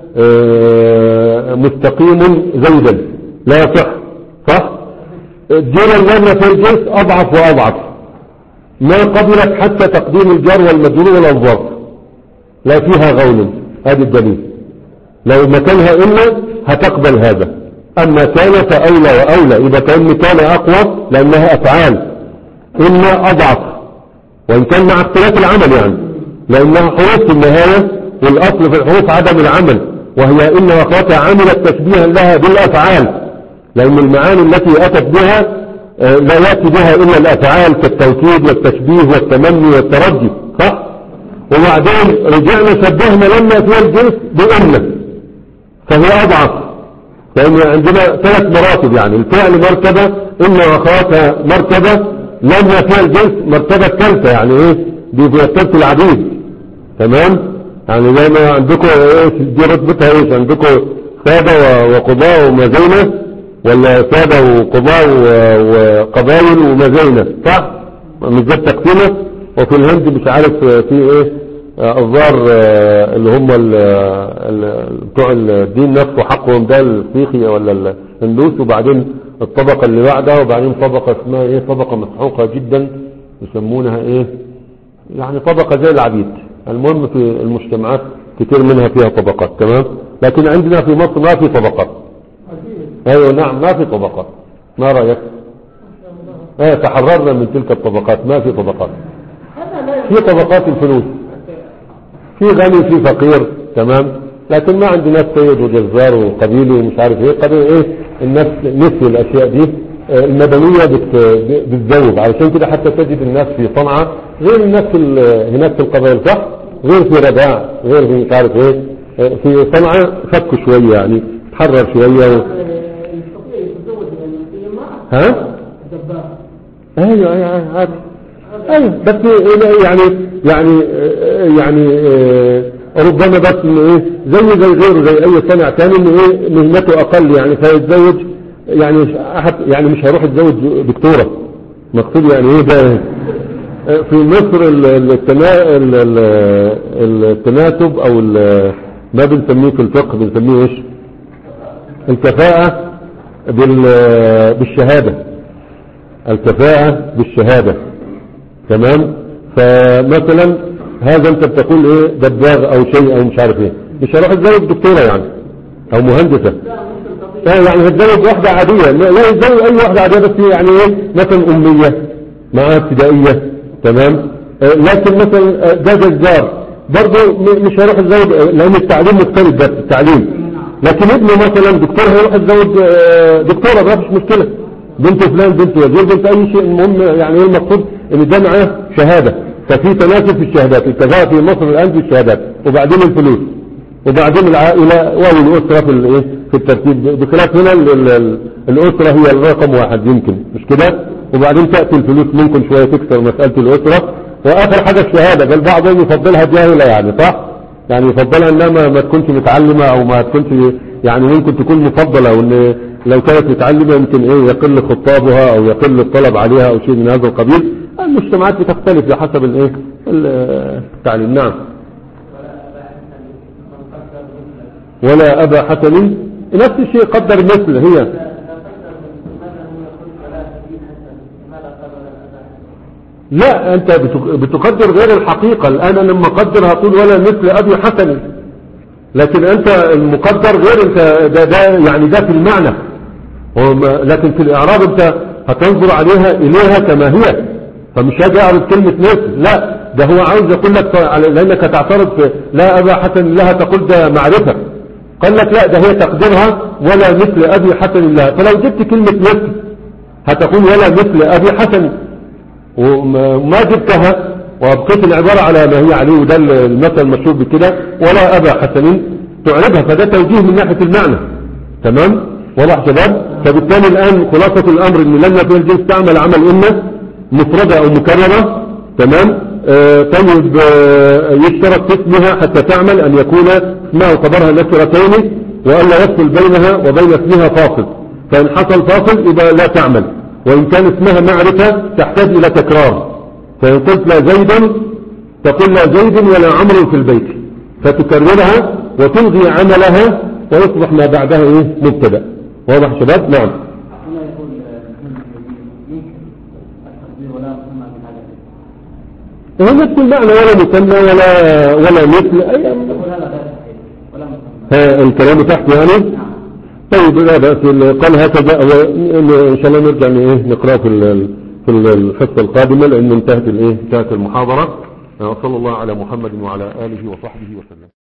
آه مستقيم زيدا، لا صح، صح. جار اللام في الجنس اضعف واضعف، ما قبلت حتى تقديم الجار والمجرور ولا الظرف، لا فيها غول. هذا الدليل. لو مكانها إلا هتقبل هذا، أما كان فأولى وأولى، إذا كان كان أقوى لأنها أفعال، إلا أضعف وإن كان مع اختلاف العمل يعني، لأنها حروف في النهاية، والأصل في الحروف عدم العمل، وهي إن وأخواتها عملت تشبيها لها بالأفعال، لأن المعاني التي أتت بها لا يأتي بها إلا الأفعال كالتوكيد والتشبيه والتمني والترجي، صح؟ وبعدين رجعنا شبهنا لما فيها الجنس بأن، فهي أضعف، لأن عندنا ثلاث مراتب يعني، الفعل مرتبة، إن وأخواتها مرتبة، لما فيها الجنس مرتبة ثالثة يعني إيه دي مرتبة العبيد، تمام؟ يعني زي ما عندكم إيه دي رتبتها إيش؟ عندكم سادة وقضاء ومزينة، ولا سادة وقضاء وقبائل ومزينة، صح؟ مش ده التقسيمة؟ وفي الهند مش عارف في ايه الظاهر اللي هم بتوع الدين نفسه حقهم ده الصيخي ولا الهندوس، وبعدين الطبقة اللي بعدها، وبعدين طبقة اسمها ايه طبقة مسحوقة جدا يسمونها ايه يعني طبقة زي العبيد. المهم في المجتمعات كتير منها فيها طبقات، تمام؟ لكن عندنا في مصر ما في طبقات. ايوه نعم ما في طبقات. ما رأيك؟ ايه تحررنا من تلك الطبقات، ما في طبقات. في طبقات الفلوس، في غني في فقير، تمام؟ لكن ما عندنا سيد وجزار وقبيلي ومش عارف ايه، قبيل ايه الناس نسوا الاشياء دي. المدنية بتزوج، علشان كده حتى تجد الناس في صنعاء غير الناس هناك في القبائل، صح؟ غير في رباع، غير في مش عارف ايه، في صنعاء فكوا شوية يعني تحرر شوية و... ها؟ ايوه ايوه هذا ايوه بس يعني يعني يعني ربما بس انه ايه زي زي غيره زي اي صنع ثاني انه ايه مهنته اقل يعني، فيتزوج يعني احد يعني مش هيروح يتزوج دكتورة مقصود يعني ايه ده. في مصر التناسب او ما بنسميه في الفقه بنسميه ايش الكفاءة بالشهادة، الكفاءة بالشهادة، تمام؟ فمثلا هذا انت بتقول ايه دباغ او شيء او مش عارف ايه، مش هروح اتزوج دكتورة يعني او مهندسة. يعني هتزوج واحدة عادية، لا لا يتزوج اي واحدة عادية، بس يعني ايه مثلا امية معاها ابتدائية، تمام. آه لكن مثلا ده جزار برضه مش هيروح يتزوج، لان التعليم مختلف، بس التعليم. لكن ابنه مثلا دكتور هيروح يتزوج دكتورة، ما فيش مشكلة، بنت فلان بنت وزير بنت اي شيء. المهم يعني ايه المقصود ان ده معاه شهادة، ففي تناسب في الشهادات، التفاهة في مصر الان في الشهادات، وبعدين الفلوس، وبعدين العائلة والأسرة في الايه في الترتيب، بخلاف هنا ال ال الأسرة هي الرقم واحد يمكن، مش كده؟ وبعدين تأتي الفلوس ممكن شوية تكسر مسألة الأسرة، واخر حاجة الشهادة، بل بعضهم يفضلها جاهلة يعني، صح؟ يعني يفضلها انها ما, ما تكونش متعلمة، او ما تكونش يعني ممكن تكون مفضلة، وان لو كانت متعلمة يمكن ايه يقل خطابها او يقل الطلب عليها او شيء من هذا القبيل. المجتمعات بتختلف بحسب الايه التعليم. نعم. ولا ابا حسن نفس الشيء، قدر مثل هي. لا انت بتقدر غير الحقيقة. الان انا لما اقدر هقول ولا مثل ابي حسن، لكن انت المقدر غير، انت ده, ده يعني ده في المعنى، لكن في الاعراب انت هتنظر عليها اليها كما هي، فمش هاجي اعرض كلمة مثل، لا ده هو عاوز يقول لك، لانك هتعترض في لا ابا حسن لها تقول ده معرفة، قال لك لا ده هي تقديرها ولا مثل ابي حسن لها، فلو جبت كلمة مثل هتقول ولا مثل ابي حسن، وما جبتها وابقيت العبارة على ما هي عليه، وده المثل المشهور بكده ولا ابا حسن تعربها، فده توجيه من ناحية المعنى. تمام واضح شباب؟ فبالتالي الان خلاصة الامر ان لما في الجنس تعمل عمل إما مفردة او مكررة. تمام. آه طيب آه يشترط في اسمها حتى تعمل ان يكون اسمها وخبرها نكرتين، والا يفصل بينها وبين اسمها فاصل، فان حصل فاصل يبقى لا تعمل، وان كان اسمها معرفة تحتاج الى تكرار، فان قلت لا زيدا تقول لا زيد ولا عمر في البيت، فتكررها وتلغي عملها ويصبح ما بعدها ايه مبتدا. واضح شباب؟ نعم. هو نفس المعنى، ولا مثنى ولا ولا مثل اي ها الكلام تحت يعني. طيب لا بأس. قال هكذا، ان شاء الله نرجع نقرأ في في الحصة القادمة، لأن انتهت الايه انتهت المحاضرة. وصلى الله على محمد وعلى آله وصحبه وسلم.